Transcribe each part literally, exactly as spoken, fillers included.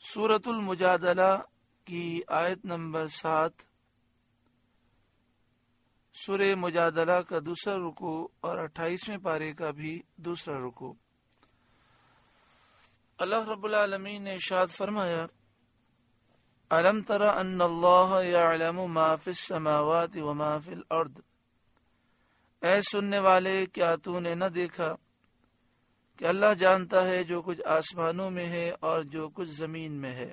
سورۃ المجادلہ کی آیت نمبر سات، سورہ مجادلہ کا دوسرا رکوع اور اٹھائیسویں پارے کا بھی دوسرا رکوع۔ اللہ رب العالمین نے ارشاد فرمایا، الم تر ان اللہ یعلم ما فی السماوات وما فی الارض، اے سننے والے کیا تو نے نہ دیکھا کہ اللہ جانتا ہے جو کچھ آسمانوں میں ہے اور جو کچھ زمین میں ہے۔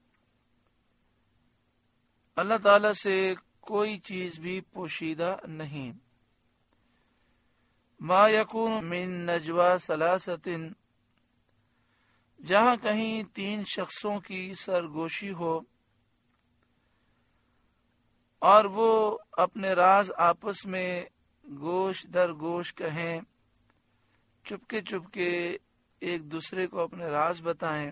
اللہ تعالی سے کوئی چیز بھی پوشیدہ نہیں۔ ما یکون من نجوا ثلاثۃ، جہاں کہیں تین شخصوں کی سرگوشی ہو اور وہ اپنے راز آپس میں گوش در گوش کہیں، چپکے چپکے ایک دوسرے کو اپنے راز بتائیں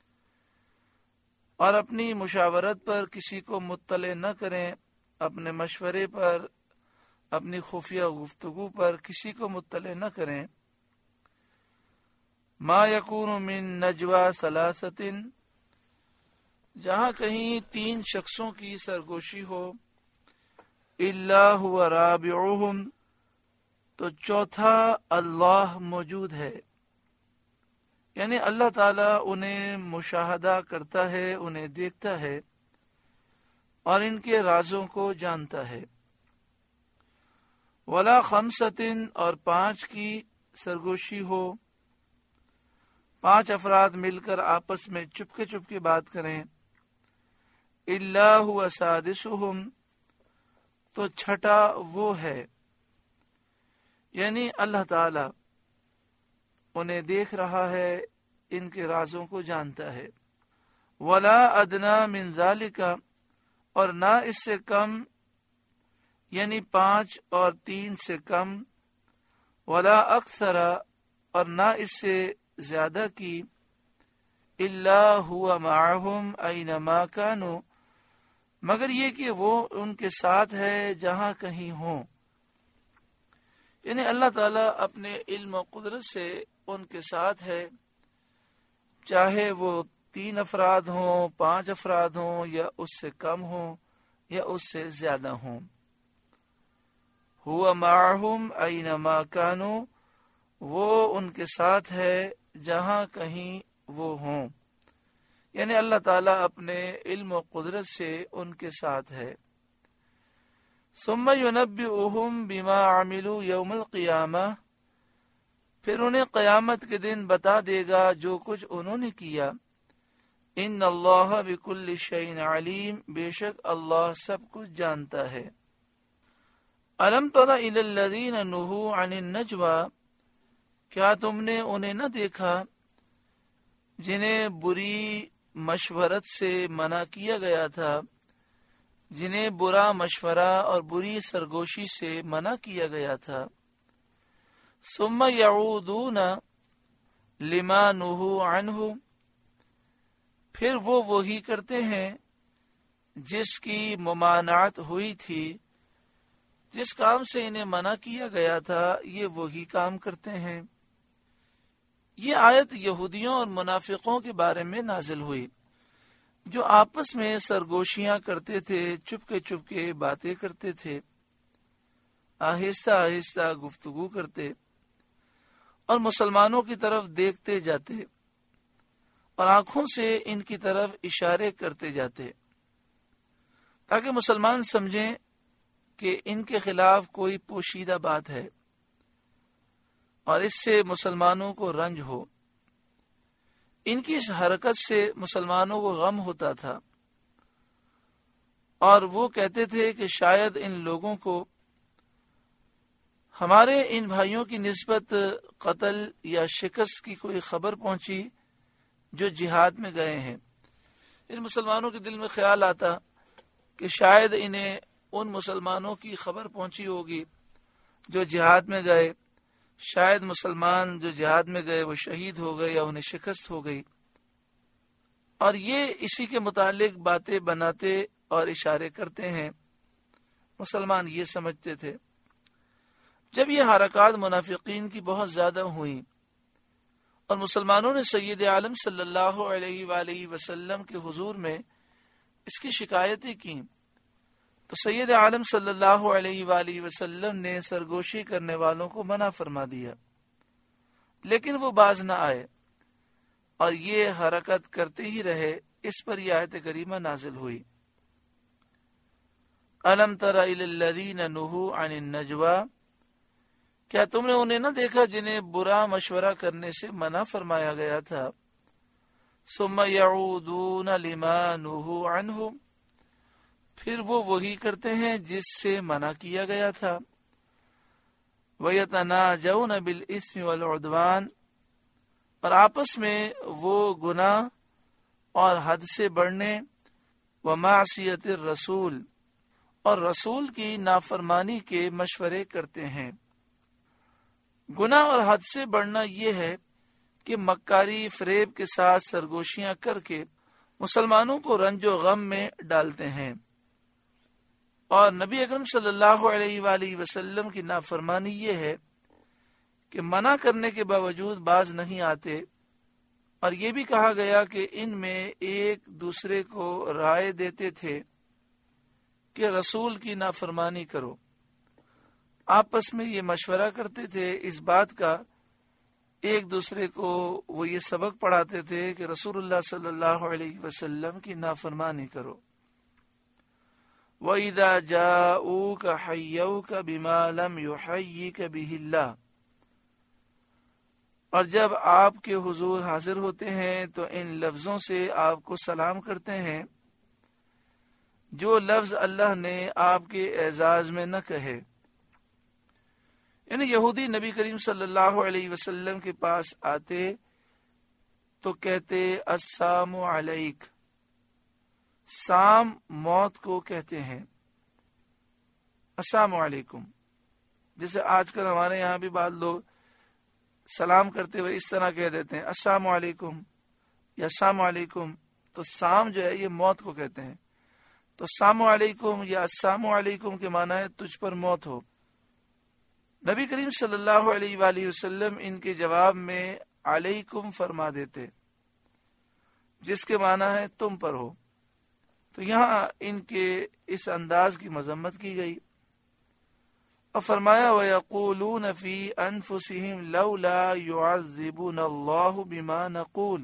اور اپنی مشاورت پر کسی کو مطلع نہ کریں، اپنے مشورے پر، اپنی خفیہ گفتگو پر کسی کو مطلع نہ کریں۔ ما یکون من نجوا ثلاثۃ، جہاں کہیں تین شخصوں کی سرگوشی ہو، الا هو رابعهم، تو چوتھا اللہ موجود ہے، یعنی اللہ تعالیٰ انہیں مشاہدہ کرتا ہے، انہیں دیکھتا ہے اور ان کے رازوں کو جانتا ہے۔ ولا خمسۃ، اور پانچ کی سرگوشی ہو، پانچ افراد مل کر آپس میں چپکے چپکے بات کریں، الا هو سادسهم، تو چھٹا وہ ہے، یعنی اللہ تعالی انہیں دیکھ رہا ہے، ان کے رازوں کو جانتا ہے۔ ولا ادنا من ذالک، اور نہ اس سے کم، یعنی پانچ اور تین سے کم، ولا اکثر، اور نہ اس سے زیادہ کی، الا هو معهم اینما کانوا، مگر یہ کہ وہ ان کے ساتھ ہے جہاں کہیں ہوں، یعنی اللہ تعالیٰ اپنے علم و قدرت سے ان کے ساتھ ہے، چاہے وہ تین افراد ہوں، پانچ افراد ہوں، یا اس سے کم ہوں یا اس سے زیادہ ہوں۔ هو معهم اینما کانوا، وہ ان کے ساتھ ہے جہاں کہیں وہ ہوں، یعنی اللہ تعالیٰ اپنے علم و قدرت سے ان کے ساتھ ہے۔ ثم ینبئهم بما عملوا یوم القیامہ، پھر انہیں قیامت کے دن بتا دے گا جو کچھ انہوں نے کیا۔ ان اللہ بکل شیء علیم، بے شک اللہ سب کچھ جانتا ہے۔ الم تر الی الذین نہوا عن النجوى، کیا تم نے انہیں نہ دیکھا جنہیں بری مشورت سے منع کیا گیا تھا، جنہیں برا مشورہ اور بری سرگوشی سے منع کیا گیا تھا۔ ثم یعودون لما نہوا عنہ، پھر وہ وہی کرتے ہیں جس کی ممانعت ہوئی تھی، جس کام سے انہیں منع کیا گیا تھا یہ وہی کام کرتے ہیں۔ یہ آیت یہودیوں اور منافقوں کے بارے میں نازل ہوئی، جو آپس میں سرگوشیاں کرتے تھے، چپکے چپکے باتیں کرتے تھے، آہستہ آہستہ گفتگو کرتے اور مسلمانوں کی طرف دیکھتے جاتے اور آنکھوں سے ان کی طرف اشارے کرتے جاتے تاکہ مسلمان سمجھیں کہ ان کے خلاف کوئی پوشیدہ بات ہے اور اس سے مسلمانوں کو رنج ہو۔ ان کی اس حرکت سے مسلمانوں کو غم ہوتا تھا اور وہ کہتے تھے کہ شاید ان لوگوں کو ہمارے ان بھائیوں کی نسبت قتل یا شکست کی کوئی خبر پہنچی جو جہاد میں گئے ہیں۔ ان مسلمانوں کے دل میں خیال آتا کہ شاید انہیں ان مسلمانوں کی خبر پہنچی ہوگی جو جہاد میں گئے، شاید مسلمان جو جہاد میں گئے وہ شہید ہو گئے یا انہیں شکست ہو گئی، اور یہ اسی کے متعلق باتیں بناتے اور اشارے کرتے ہیں۔ مسلمان یہ سمجھتے تھے۔ جب یہ حرکات منافقین کی بہت زیادہ ہوئیں اور مسلمانوں نے سید عالم صلی اللہ علیہ وآلہ وسلم کے حضور میں اس کی شکایتیں کی تو سید عالم صلی اللہ علیہ وآلہ وسلم نے سرگوشی کرنے والوں کو منع فرما دیا، لیکن وہ باز نہ آئے اور یہ حرکت کرتے ہی رہے۔ اس پر یہ آیت کریمہ نازل ہوئی، الم تر الی الذین نہوا عن النجوی، کیا تم نے انہیں نہ دیکھا جنہیں برا مشورہ کرنے سے منع فرمایا گیا تھا، ثم یعودون لما نہوا عنہ، پھر وہ وہی کرتے ہیں جس سے منع کیا گیا تھا، وَيَتَنَاجَوْنَ بِالْإِثْمِ وَالْعُدْوَانِ، اور آپس میں وہ گناہ اور حد سے بڑھنے، وَمَعْصِيَتِ الرَّسُولِ، اور رسول کی نافرمانی کے مشورے کرتے ہیں۔ گناہ اور حد سے بڑھنا یہ ہے کہ مکاری فریب کے ساتھ سرگوشیاں کر کے مسلمانوں کو رنج و غم میں ڈالتے ہیں، اور نبی اکرم صلی اللہ علیہ وآلہ وسلم کی نافرمانی یہ ہے کہ منع کرنے کے باوجود باز نہیں آتے، اور یہ بھی کہا گیا کہ ان میں ایک دوسرے کو رائے دیتے تھے کہ رسول کی نافرمانی کرو، آپس میں یہ مشورہ کرتے تھے اس بات کا، ایک دوسرے کو وہ یہ سبق پڑھاتے تھے کہ رسول اللہ صلی اللہ علیہ وسلم کی نافرمانی کرو۔ وَإِذَا جَاءُوكَ حَيَّوْكَ بِمَا لَمْ يُحَيِّكَ بِهِ اللَّهُ، اور جب آپ کے حضور حاضر ہوتے ہیں تو ان لفظوں سے آپ کو سلام کرتے ہیں جو لفظ اللہ نے آپ کے اعزاز میں نہ کہے۔ یعنی یہودی نبی کریم صلی اللہ علیہ وسلم کے پاس آتے تو کہتے السلام علیک، سام موت کو کہتے ہیں، السلام علیکم، جیسے آج کل ہمارے یہاں بھی بعض لوگ سلام کرتے ہوئے اس طرح کہہ دیتے ہیں السلام علیکم یا السلام علیکم، تو سام جو ہے یہ موت کو کہتے ہیں، تو السلام علیکم یا السلام علیکم کے معنی ہے تجھ پر موت ہو۔ نبی کریم صلی اللہ علیہ وآلہ وسلم ان کے جواب میں علیکم فرما دیتے، جس کے معنی ہے تم پر ہو، تو یہاں ان کے اس انداز کی مذمت کی گئی، اور فرمایا وَيَقُولُونَ فِي أَنفُسِهِمْ لَوْلَا يُعَذِّبُنَ اللَّهُ بِمَا نَقُولُ،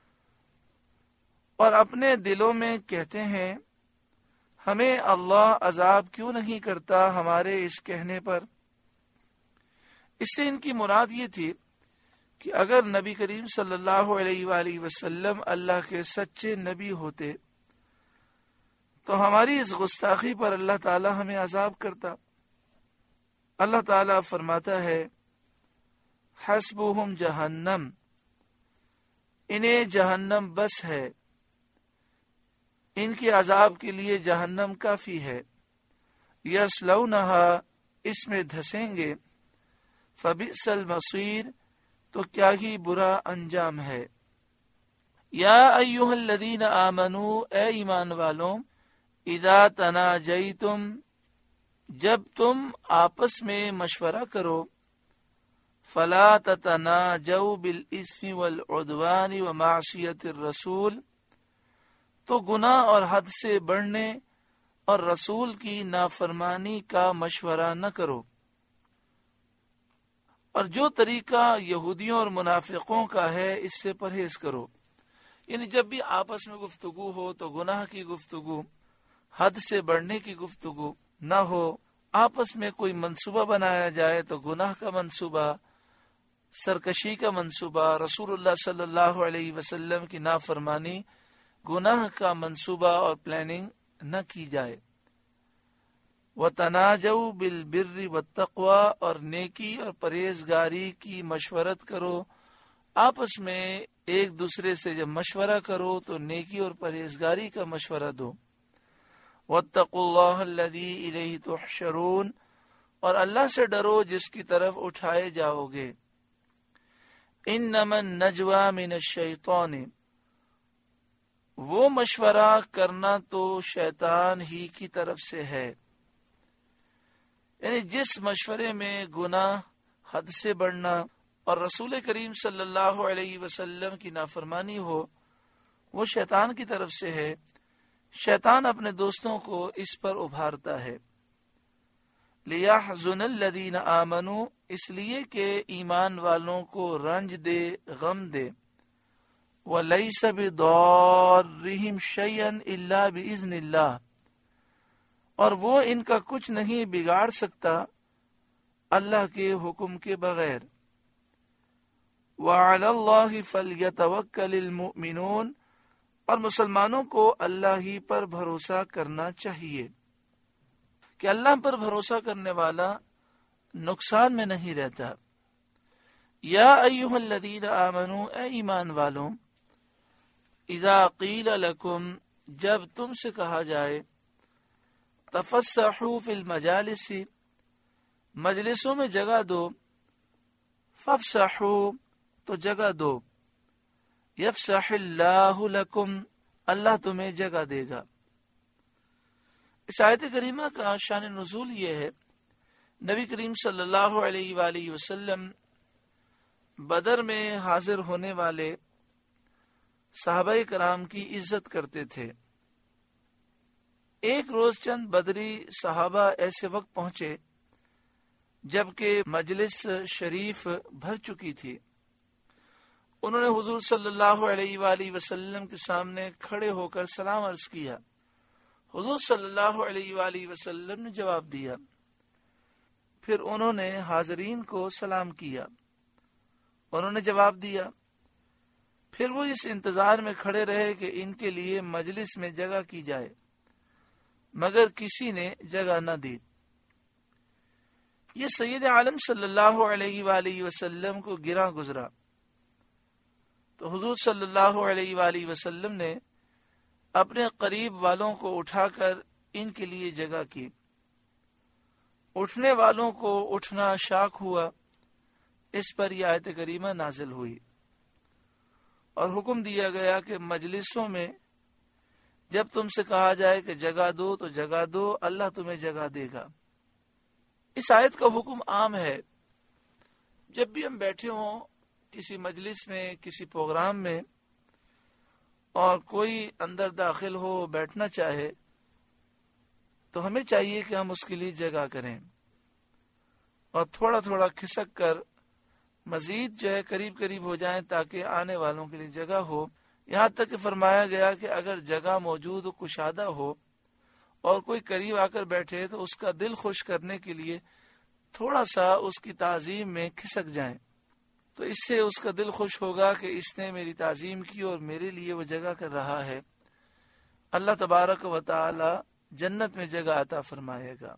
اور اپنے دلوں میں کہتے ہیں ہمیں اللہ عذاب کیوں نہیں کرتا ہمارے اس کہنے پر۔ اس سے ان کی مراد یہ تھی کہ اگر نبی کریم صلی اللہ علیہ وآلہ وسلم اللہ کے سچے نبی ہوتے تو ہماری اس گستاخی پر اللہ تعالی ہمیں عذاب کرتا۔ اللہ تعالیٰ فرماتا ہے حسبہم جہنم، انہیں جہنم بس ہے، ان کے عذاب کے لیے جہنم کافی ہے، یصلونہا، اس میں دھسیں گے، فبئس المصیر، تو کیا ہی برا انجام ہے۔ یا ایہا الذین آمنوا، اے ایمان والوں، اذا تناجیتم، جب تم آپس میں مشورہ کرو، فلا تتناجوا بالاسم والعدوان ومعصیت الرسول، تو گناہ اور حد سے بڑھنے اور رسول کی نافرمانی کا مشورہ نہ کرو، اور جو طریقہ یہودیوں اور منافقوں کا ہے اس سے پرہیز کرو۔ یعنی جب بھی آپس میں گفتگو ہو تو گناہ کی گفتگو، حد سے بڑھنے کی گفتگو نہ ہو، آپس میں کوئی منصوبہ بنایا جائے تو گناہ کا منصوبہ، سرکشی کا منصوبہ، رسول اللہ صلی اللہ علیہ وسلم کی نافرمانی، گناہ کا منصوبہ اور پلاننگ نہ کی جائے۔ وَتَنَاجَوْا بِالْبِرِّ وَالتَّقْوَى، اور نیکی اور پرہیزگاری کی مشورت کرو، آپس میں ایک دوسرے سے جب مشورہ کرو تو نیکی اور پرہیزگاری کا مشورہ دو۔ وَاتَّقُوا اللَّهَ الَّذِي إِلَيْهِ تُحْشَرُونَ، اور اللہ سے ڈرو جس کی طرف اٹھائے جاؤ گے۔ إِنَّمَا النَّجْوَى مِنَ الشَّيْطَانِ، وہ مشورہ کرنا تو شیطان ہی کی طرف سے ہے، یعنی جس مشورے میں گناہ، حد سے بڑھنا اور رسول کریم صلی اللہ علیہ وسلم کی نافرمانی ہو وہ شیطان کی طرف سے ہے۔ شیطان اپنے دوستوں کو اس پر ابھارتا ہے۔ لِيَحْزُنَ الَّذِينَ آمَنُوا، اس لیے کہ ایمان والوں کو رنج دے، غم دے۔ وَلَيْسَ بِضَارِّهِمْ شَيْئًا إِلَّا بِإِذْنِ اللَّهِ، اور وہ ان کا کچھ نہیں بگاڑ سکتا اللہ کے حکم کے بغیر۔ وَعَلَى اللَّهِ فَلْيَتَوَكَّلِ الْمُؤْمِنُونَ، اور مسلمانوں کو اللہ ہی پر بھروسہ کرنا چاہیے کہ اللہ پر بھروسہ کرنے والا نقصان میں نہیں رہتا۔ یا ایھا الذین آمنوا، اے ایمان والوں، اذا قیل لکم، جب تم سے کہا جائے، تفسحوا فی المجالس، مجلسوں میں جگہ دو، فافسحوا، تو جگہ دو، یفسح اللہ لکم، اللہ تمہیں جگہ دے گا۔ اس آیت کریمہ کا شان نزول یہ ہے، نبی کریم صلی اللہ علیہ وآلہ وسلم بدر میں حاضر ہونے والے صحابہ کرام کی عزت کرتے تھے۔ ایک روز چند بدری صحابہ ایسے وقت پہنچے جبکہ مجلس شریف بھر چکی تھی۔ انہوں نے حضور صلی اللہ علیہ وآلہ وسلم کے سامنے کھڑے ہو کر سلام عرض کیا۔ حضور صلی اللہ علیہ وآلہ وسلم نے جواب دیا، پھر انہوں نے حاضرین کو سلام کیا، انہوں نے جواب دیا، پھر وہ اس انتظار میں کھڑے رہے کہ ان کے لیے مجلس میں جگہ کی جائے، مگر کسی نے جگہ نہ دی۔ یہ سید عالم صلی اللہ علیہ وآلہ وسلم کو گراں گزرا، تو حضور صلی اللہ علیہ وآلہ وسلم نے اپنے قریب والوں کو اٹھا کر ان کے لیے جگہ کی۔ اٹھنے والوں کو اٹھنا شاک ہوا، اس پر یہ آیت کریمہ نازل ہوئی اور حکم دیا گیا کہ مجلسوں میں جب تم سے کہا جائے کہ جگہ دو تو جگہ دو، اللہ تمہیں جگہ دے گا۔ اس آیت کا حکم عام ہے، جب بھی ہم بیٹھے ہوں کسی مجلس میں، کسی پروگرام میں، اور کوئی اندر داخل ہو بیٹھنا چاہے تو ہمیں چاہیے کہ ہم اس کے لیے جگہ کریں اور تھوڑا تھوڑا کھسک کر مزید جو ہے قریب قریب ہو جائیں تاکہ آنے والوں کے لیے جگہ ہو۔ یہاں تک کہ فرمایا گیا کہ اگر جگہ موجود کشادہ ہو اور کوئی قریب آ کر بیٹھے تو اس کا دل خوش کرنے کے لیے تھوڑا سا اس کی تعظیم میں کھسک جائیں، تو اس سے اس کا دل خوش ہوگا کہ اس نے میری تعظیم کی اور میرے لیے وہ جگہ کر رہا ہے۔ اللہ تبارک و تعالی جنت میں جگہ عطا فرمائے گا۔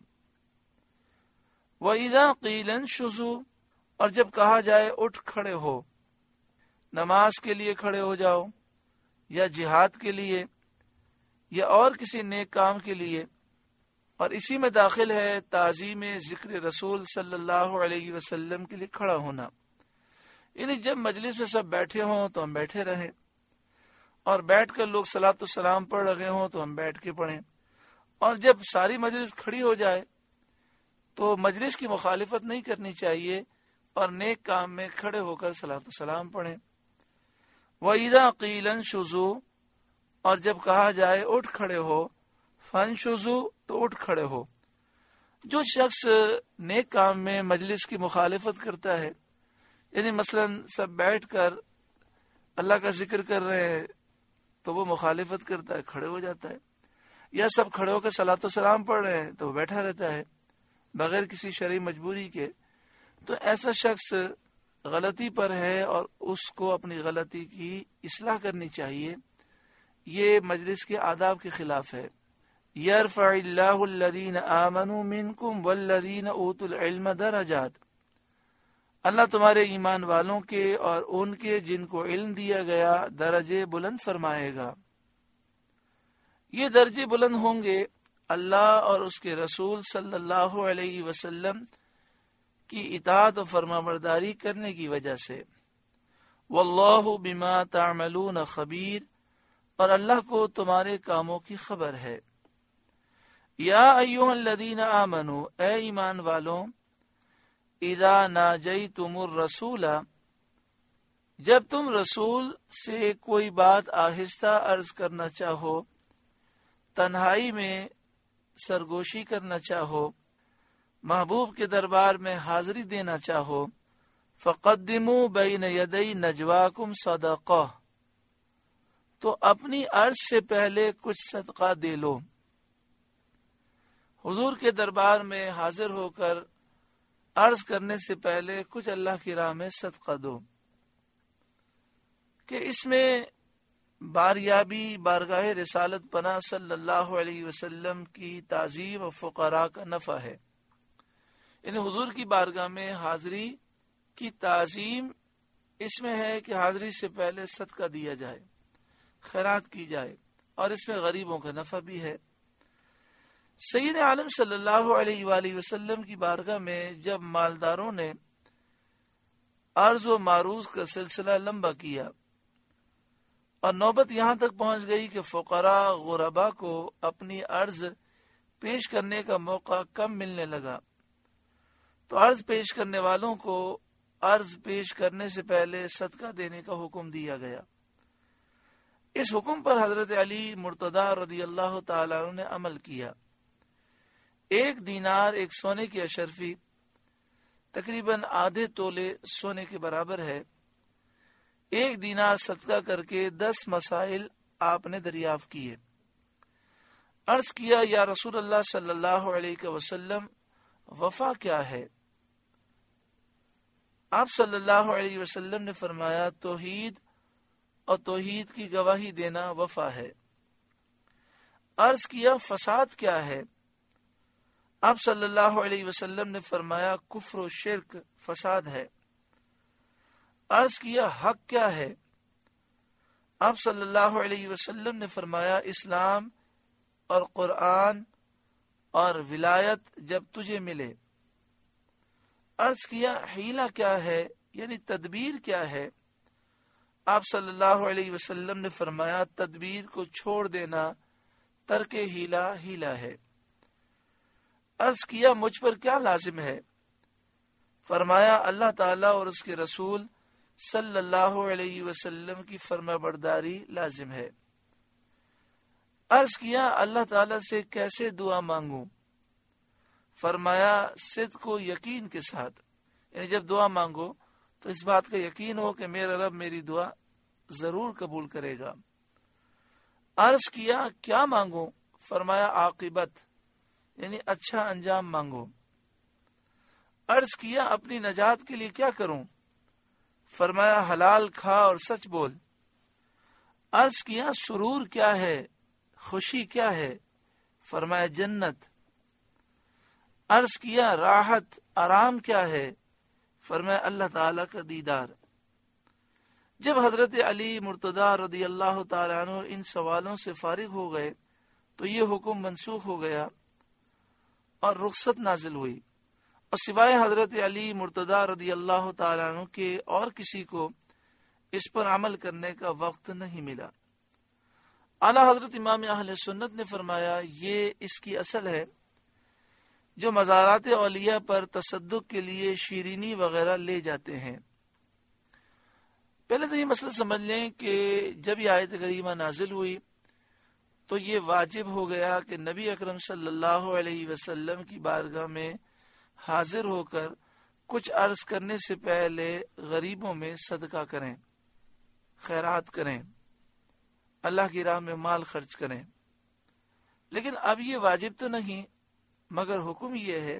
وَإِذَا قِيلَ انشُزُوا، اور جب کہا جائے اٹھ کھڑے ہو، نماز کے لیے کھڑے ہو جاؤ، یا جہاد کے لیے، یا اور کسی نیک کام کے لیے، اور اسی میں داخل ہے تعظیم ذکر رسول صلی اللہ علیہ وسلم کے لیے کھڑا ہونا۔ یعنی جب مجلس میں سب بیٹھے ہوں تو ہم بیٹھے رہیں، اور بیٹھ کر لوگ صلاۃ و سلام پڑھ رہے ہوں تو ہم بیٹھ کے پڑھیں، اور جب ساری مجلس کھڑی ہو جائے تو مجلس کی مخالفت نہیں کرنی چاہیے اور نیک کام میں کھڑے ہو کر صلاۃ و سلام پڑھیں۔ وَإِذَا قِيلَ انشُزُوا، اور جب کہا جائے اٹھ کھڑے ہو، فَانشُزُوا، تو اٹھ کھڑے ہو۔ جو شخص نیک کام میں مجلس کی مخالفت کرتا ہے، یعنی مثلا سب بیٹھ کر اللہ کا ذکر کر رہے ہیں تو وہ مخالفت کرتا ہے، کھڑے ہو جاتا ہے، یا سب کھڑے ہو کر صلاۃ و سلام پڑھ رہے ہیں تو وہ بیٹھا رہتا ہے بغیر کسی شرعی مجبوری کے، تو ایسا شخص غلطی پر ہے اور اس کو اپنی غلطی کی اصلاح کرنی چاہیے۔ یہ مجلس کے آداب کے خلاف ہے۔ یرفع اللہ الذین آمنوا منکم والذین اوتوا العلم درجات، اللہ تمہارے ایمان والوں کے اور ان کے جن کو علم دیا گیا درجے بلند فرمائے گا۔ یہ درجے بلند ہوں گے اللہ اور اس کے رسول صلی اللہ علیہ وسلم کی اطاعت و فرما برداری کرنے کی وجہ سے۔ واللہ بما تعملون خبیر، اور اللہ کو تمہارے کاموں کی خبر ہے۔ یا ایھا الذین آمنوا، اے ایمان والوں، اذا ناجیتم الرسول، جب تم رسول سے کوئی بات آہستہ عرض کرنا چاہو، تنہائی میں سرگوشی کرنا چاہو، محبوب کے دربار میں حاضری دینا چاہو، فقدموا بین یدی نجواکم صدقہ، تو اپنی عرض سے پہلے کچھ صدقہ دے لو۔ حضور کے دربار میں حاضر ہو کر عرض کرنے سے پہلے کچھ اللہ کی راہ میں صدقہ دو، کہ اس میں باریابی بارگاہ رسالت پناہ صلی اللہ علیہ وسلم کی تعظیم و فقراء کا نفع ہے۔ یعنی حضور کی بارگاہ میں حاضری کی تعظیم اس میں ہے کہ حاضری سے پہلے صدقہ دیا جائے، خیرات کی جائے، اور اس میں غریبوں کا نفع بھی ہے۔ سید عالم صلی اللہ علیہ وآلہ وسلم کی بارگاہ میں جب مالداروں نے عرض و معروض کا سلسلہ لمبا کیا اور نوبت یہاں تک پہنچ گئی کہ فقراء غرباء کو اپنی عرض پیش کرنے کا موقع کم ملنے لگا، تو عرض پیش کرنے والوں کو عرض پیش کرنے سے پہلے صدقہ دینے کا حکم دیا گیا۔ اس حکم پر حضرت علی مرتضی رضی اللہ تعالیٰ عنہ نے عمل کیا۔ ایک دینار ایک سونے کی اشرفی تقریباً آدھے تولے سونے کے برابر ہے۔ ایک دینار صدقہ کر کے دس مسائل آپ نے دریافت کیے۔ عرض کیا، یا رسول اللہ صلی اللہ علیہ وسلم، وفا کیا ہے؟ آپ صلی اللہ علیہ وسلم نے فرمایا، توحید اور توحید کی گواہی دینا وفا ہے۔ عرض کیا، فساد کیا ہے؟ آپ صلی اللہ علیہ وسلم نے فرمایا، کفر و شرک فساد ہے۔ عرض کیا، حق کیا ہے؟ آپ صلی اللہ علیہ وسلم نے فرمایا، اسلام اور قرآن اور ولایت جب تجھے ملے۔ عرض کیا، حیلہ کیا ہے، یعنی تدبیر کیا ہے؟ آپ صلی اللہ علیہ وسلم نے فرمایا، تدبیر کو چھوڑ دینا ترک حیلہ حیلہ ہے۔ عرض کیا، مجھ پر کیا لازم ہے؟ فرمایا، اللہ تعالیٰ اور اس کے رسول صلی اللہ علیہ وسلم کی فرما برداری لازم ہے۔ عرض کیا، اللہ تعالیٰ سے کیسے دعا مانگوں؟ فرمایا، صدق و یقین کے ساتھ، یعنی جب دعا مانگو تو اس بات کا یقین ہو کہ میرا رب میری دعا ضرور قبول کرے گا۔ عرض کیا، کیا مانگو؟ فرمایا، عاقبت، یعنی اچھا انجام مانگو۔ عرض کیا، اپنی نجات کے لیے کیا کروں؟ فرمایا، حلال کھا اور سچ بول۔ عرض کیا، سرور کیا ہے، خوشی کیا ہے؟ فرمایا، جنت۔ عرض کیا، راحت آرام کیا ہے؟ فرمایا، اللہ تعالیٰ کا دیدار۔ جب حضرت علی مرتضی رضی اللہ تعالیٰ عنہ ان سوالوں سے فارغ ہو گئے تو یہ حکم منسوخ ہو گیا اور رخصت نازل ہوئی، اور سوائے حضرت علی مرتضی رضی اللہ تعالیٰ عنہ کے اور کسی کو اس پر عمل کرنے کا وقت نہیں ملا۔ اعلیٰ حضرت امام اہل سنت نے فرمایا، یہ اس کی اصل ہے جو مزارات اولیاء پر تصدق کے لیے شیرینی وغیرہ لے جاتے ہیں۔ پہلے تو یہ مسئلہ سمجھ لیں کہ جب یہ آیت کریمہ نازل ہوئی تو یہ واجب ہو گیا کہ نبی اکرم صلی اللہ علیہ وسلم کی بارگاہ میں حاضر ہو کر کچھ عرض کرنے سے پہلے غریبوں میں صدقہ کریں، خیرات کریں، اللہ کی راہ میں مال خرچ کریں۔ لیکن اب یہ واجب تو نہیں، مگر حکم یہ ہے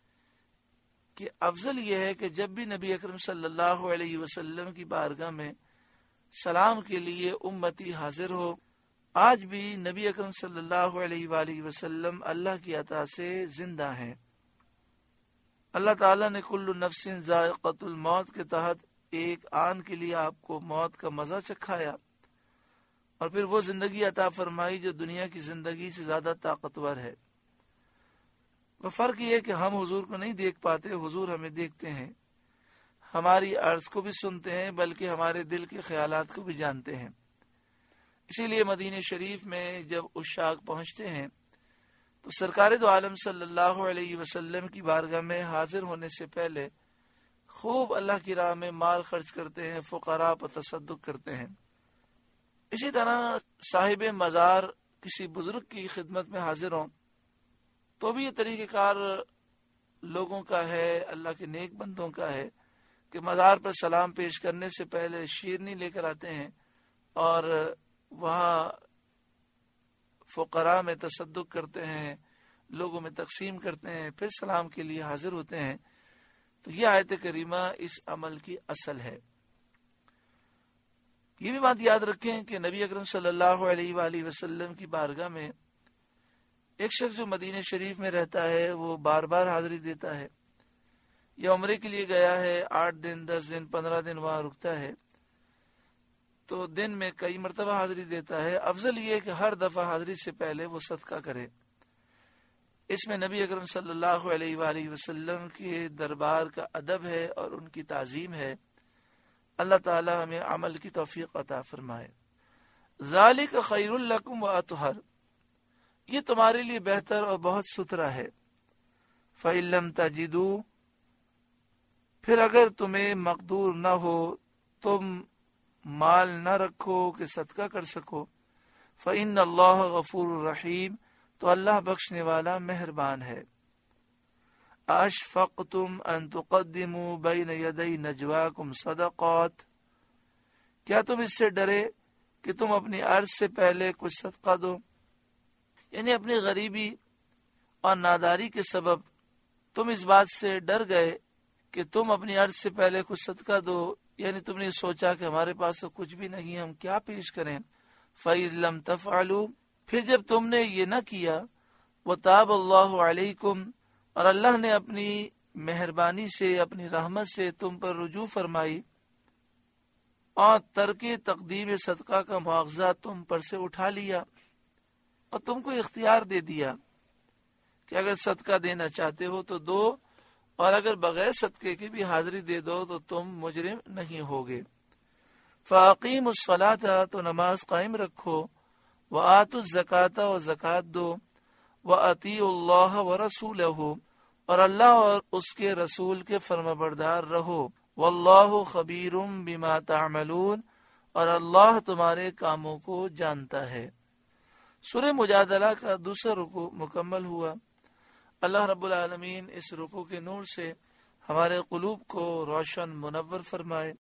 کہ افضل یہ ہے کہ جب بھی نبی اکرم صلی اللہ علیہ وسلم کی بارگاہ میں سلام کے لیے امتی حاضر ہو۔ آج بھی نبی اکرم صلی اللہ علیہ وآلہ وسلم اللہ کی عطا سے زندہ ہیں۔ اللہ تعالیٰ نے کل نفس ذائقۃ الموت کے تحت ایک آن کے لیے آپ کو موت کا مزہ چکھایا اور پھر وہ زندگی عطا فرمائی جو دنیا کی زندگی سے زیادہ طاقتور ہے۔ وہ فرق یہ ہے کہ ہم حضور کو نہیں دیکھ پاتے، حضور ہمیں دیکھتے ہیں، ہماری عرض کو بھی سنتے ہیں، بلکہ ہمارے دل کے خیالات کو بھی جانتے ہیں۔ اسی لیے مدینہ شریف میں جب عشاق پہنچتے ہیں تو سرکار دو عالم صلی اللہ علیہ وسلم کی بارگاہ میں حاضر ہونے سے پہلے خوب اللہ کی راہ میں مال خرچ کرتے ہیں، فقراء پر تصدق کرتے ہیں۔ اسی طرح صاحب مزار کسی بزرگ کی خدمت میں حاضر ہوں تو بھی یہ طریقہ کار لوگوں کا ہے، اللہ کے نیک بندوں کا ہے کہ مزار پر سلام پیش کرنے سے پہلے شیرنی لے کر آتے ہیں اور وہاں فقراء میں تصدق کرتے ہیں، لوگوں میں تقسیم کرتے ہیں، پھر سلام کے لیے حاضر ہوتے ہیں۔ تو یہ آیت کریمہ اس عمل کی اصل ہے۔ یہ بھی بات یاد رکھیں کہ نبی اکرم صلی اللہ علیہ وآلہ وسلم کی بارگاہ میں ایک شخص جو مدینہ شریف میں رہتا ہے وہ بار بار حاضری دیتا ہے، یا عمرے کے لیے گیا ہے، آٹھ دن دس دن پندرہ دن وہاں رکتا ہے تو دن میں کئی مرتبہ حاضری دیتا ہے۔ افضل یہ کہ ہر دفعہ حاضری سے پہلے وہ صدقہ کرے۔ اس میں نبی اکرم صلی اللہ علیہ وآلہ وسلم کے دربار کا ادب ہے اور ان کی تعظیم ہے۔ اللہ تعالی ہمیں عمل کی توفیق عطا فرمائے۔ ذالک خیر لکم واطہر، یہ تمہارے لیے بہتر اور بہت ستھرا ہے۔ فإن لم تجدوا، پھر اگر تمہیں مقدور نہ ہو، تم مال نہ رکھو کہ صدقہ کر سکو، فإن اللہ غفور رحیم، تو اللہ بخشنے والا مہربان ہے۔ اشفقتم ان تقدموا بین یدی نجواکم صدقات، کیا تم اس سے ڈرے کہ تم اپنی عرض سے پہلے کچھ صدقہ دو؟ یعنی اپنی غریبی اور ناداری کے سبب تم اس بات سے ڈر گئے کہ تم اپنی عرض سے پہلے کچھ صدقہ دو، یعنی تم نے سوچا کہ ہمارے پاس تو کچھ بھی نہیں، ہم کیا پیش کریں۔ فَإِذْ لَمْ تَفْعَلُوا، پھر جب تم نے یہ نہ کیا، وَتَابَ اللَّهُ عَلَيْكُمْ، اور اللہ نے اپنی مہربانی سے، اپنی رحمت سے تم پر رجوع فرمائی اور ترک تقدیم صدقہ کا مواخذہ تم پر سے اٹھا لیا اور تم کو اختیار دے دیا کہ اگر صدقہ دینا چاہتے ہو تو دو، اور اگر بغیر صدقے کی بھی حاضری دے دو تو تم مجرم نہیں ہوگے۔ فَأَقِيمُوا الصَّلَاةَ، تو نماز قائم رکھو، وَآتُوا الزَّكَاةَ، اور زکوٰۃ دو، وَأَطِيعُوا اللَّهَ وَرَسُولَهُ، اور اللہ اور اس کے رسول کے فرمانبردار رہو، وَاللَّهُ خَبِيرٌ بِمَا تَعْمَلُونَ، اور اللہ تمہارے کاموں کو جانتا ہے۔ سورہ مجادلہ کا دوسرا رکوع مکمل ہوا۔ اللہ رب العالمین اس رکوع کے نور سے ہمارے قلوب کو روشن منور فرمائے۔